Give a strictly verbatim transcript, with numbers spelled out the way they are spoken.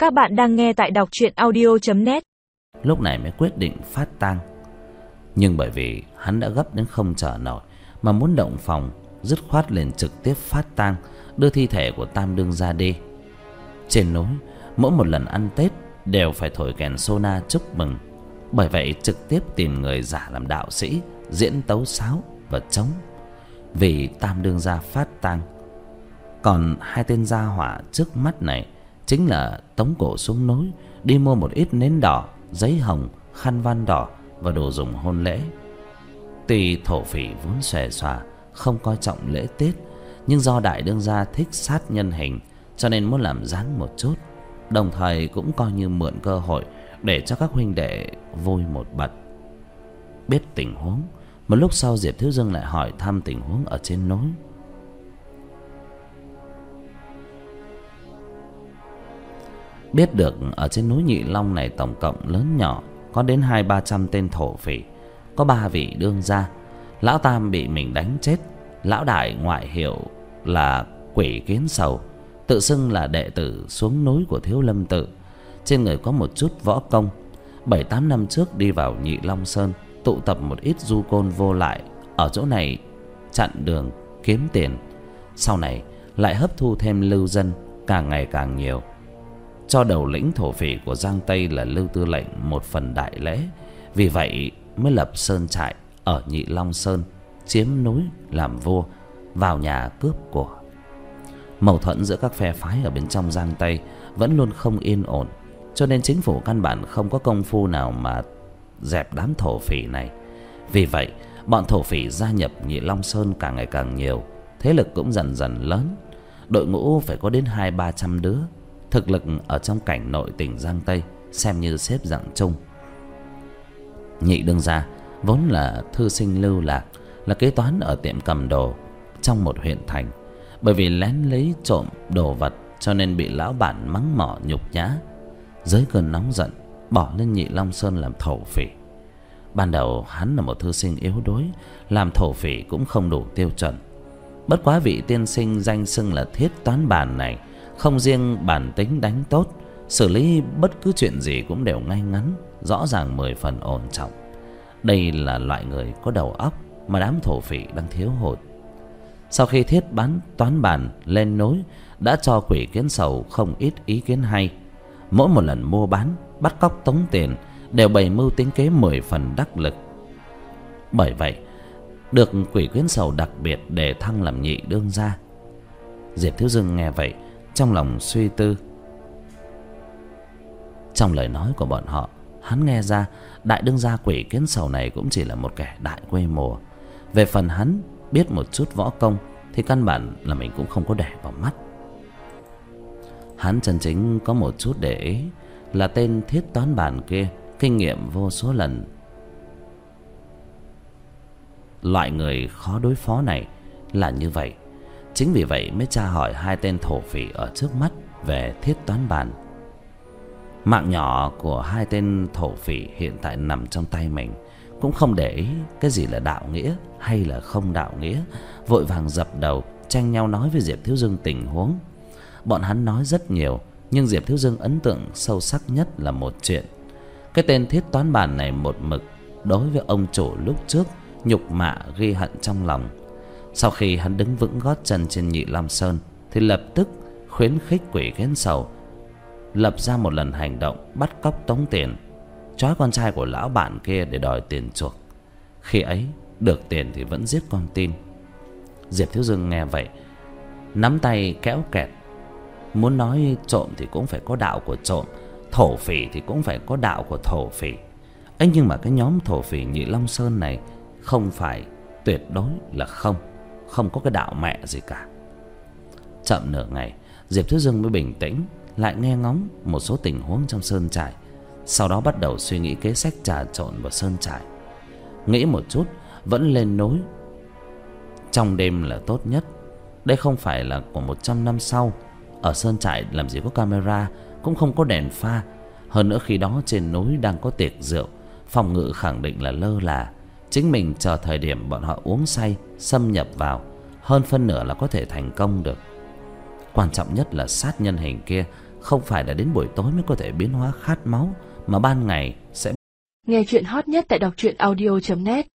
Các bạn đang nghe tại đọc truyện audio chấm net. Lúc này mới quyết định phát tang. Nhưng bởi vì hắn đã gấp đến không chờ nổi, mà muốn động phòng, dứt khoát liền trực tiếp phát tang, đưa thi thể của Tam Đương ra đi. Trên núi, mỗi một lần ăn Tết đều phải thổi kèn sona chúc mừng. Bởi vậy trực tiếp tìm người giả làm đạo sĩ, diễn tấu sáo và trống, vì Tam Đương gia phát tang. Còn hai tên gia hỏa trước mắt này chính là tống cổ xuống núi, đi mua một ít nến đỏ, giấy hồng, khăn van đỏ và đồ dùng hôn lễ. Tuy thổ phỉ vốn xòe xòa, không coi trọng lễ Tết, nhưng do đại đương gia thích sát nhân hình, cho nên muốn làm dáng một chút, đồng thời cũng coi như mượn cơ hội để cho các huynh đệ vui một bật. Biết tình huống, một lúc sau Diệp Thiếu Dương lại hỏi thăm tình huống ở trên núi. Biết được ở trên núi Nhị Long này tổng cộng lớn nhỏ có đến hai ba trăm tên thổ phỉ, có ba vị đương gia. Lão Tam bị mình đánh chết, lão đại ngoại hiệu là Quỷ Kiến Sầu, tự xưng là đệ tử xuống núi của Thiếu Lâm Tự, trên người có một chút võ công. Bảy tám năm trước đi vào Nhị Long Sơn, tụ tập một ít du côn vô lại ở chỗ này chặn đường kiếm tiền. Sau này lại hấp thu thêm lưu dân càng ngày càng nhiều, cho đầu lĩnh thổ phỉ của Giang Tây là Lưu Tư Lệnh một phần đại lễ. Vì vậy mới lập sơn trại ở Nhị Long Sơn, chiếm núi làm vua, vào nhà cướp của. Mâu thuẫn giữa các phe phái ở bên trong Giang Tây vẫn luôn không yên ổn, cho nên chính phủ căn bản không có công phu nào mà dẹp đám thổ phỉ này. Vì vậy bọn thổ phỉ gia nhập Nhị Long Sơn càng ngày càng nhiều, thế lực cũng dần dần lớn. Đội ngũ phải có đến hai ba trăm đứa, thực lực ở trong cảnh nội tỉnh Giang Tây xem như xếp dạng chung. Nhị đương gia vốn là thư sinh lưu lạc, là kế toán ở tiệm cầm đồ trong một huyện thành. Bởi vì lén lấy trộm đồ vật cho nên bị lão bản mắng mỏ nhục nhã. Dưới cơn nóng giận bỏ lên Nhị Long Sơn làm thổ phỉ. Ban đầu hắn là một thư sinh yếu đuối, làm thổ phỉ cũng không đủ tiêu chuẩn. Bất quá vị tiên sinh danh xưng là Thiết Toán Bản này không riêng bản tính đánh tốt, xử lý bất cứ chuyện gì cũng đều ngay ngắn, rõ ràng mười phần ổn trọng. Đây là loại người có đầu óc mà đám thổ phỉ đang thiếu hụt. Sau khi Thiết bán Toán Bản lên núi, đã cho Quỷ Kiến Sầu không ít ý kiến hay. Mỗi một lần mua bán, bắt cóc tống tiền đều bày mưu tính kế mười phần đắc lực. Bởi vậy được Quỷ Kiến Sầu đặc biệt đề thăng làm nhị đương gia. Diệp Thiếu Dương nghe vậy trong lòng suy tư. Trong lời nói của bọn họ, hắn nghe ra đại đương gia Quỷ Kiến Sầu này cũng chỉ là một kẻ đại quê mùa. Về phần hắn biết một chút võ công thì căn bản là mình cũng không có để vào mắt. Hắn chân chính có một chút để ý là tên Thiết Toán Bản kia kinh nghiệm vô số lần. Loại người khó đối phó này là như vậy. Chính vì vậy mới tra hỏi hai tên thổ phỉ ở trước mắt về Thiết Toán Bản. Mạng nhỏ của hai tên thổ phỉ hiện tại nằm trong tay mình, cũng không để ý cái gì là đạo nghĩa hay là không đạo nghĩa, vội vàng dập đầu tranh nhau nói với Diệp Thiếu Dương tình huống. Bọn hắn nói rất nhiều, nhưng Diệp Thiếu Dương ấn tượng sâu sắc nhất là một chuyện. Cái tên Thiết Toán Bản này một mực đối với ông chủ lúc trước nhục mạ ghi hận trong lòng. Sau khi hắn đứng vững gót chân trên Nhị Long Sơn thì lập tức khuyến khích Quỷ Kiến Sầu lập ra một lần hành động bắt cóc tống tiền, trói con trai của lão bản kia để đòi tiền chuộc. Khi ấy được tiền thì vẫn giết con tin. Diệp Thiếu Dương nghe vậy nắm tay kéo kẹt. Muốn nói trộm thì cũng phải có đạo của trộm, thổ phỉ thì cũng phải có đạo của thổ phỉ. ấy nhưng mà cái nhóm thổ phỉ Nhị Long Sơn này không phải, tuyệt đối là không Không có cái đạo mẹ gì cả. Chậm nửa ngày, Diệp Thiếu Dương mới bình tĩnh, lại nghe ngóng một số tình huống trong sơn trại. Sau đó bắt đầu suy nghĩ kế sách trà trộn vào sơn trại. Nghĩ một chút, vẫn lên núi trong đêm là tốt nhất. Đây không phải là của một trăm năm sau. Ở sơn trại làm gì có camera, cũng không có đèn pha. Hơn nữa khi đó trên núi đang có tiệc rượu, phòng ngự khẳng định là lơ là. Chính mình chờ thời điểm bọn họ uống say xâm nhập vào, hơn phân nửa là có thể thành công được. Quan trọng nhất là sát nhân hình kia không phải là đến buổi tối mới có thể biến hóa khát máu, mà ban ngày sẽ. Nghe chuyện hot nhất tại đọc truyện audio chấm net.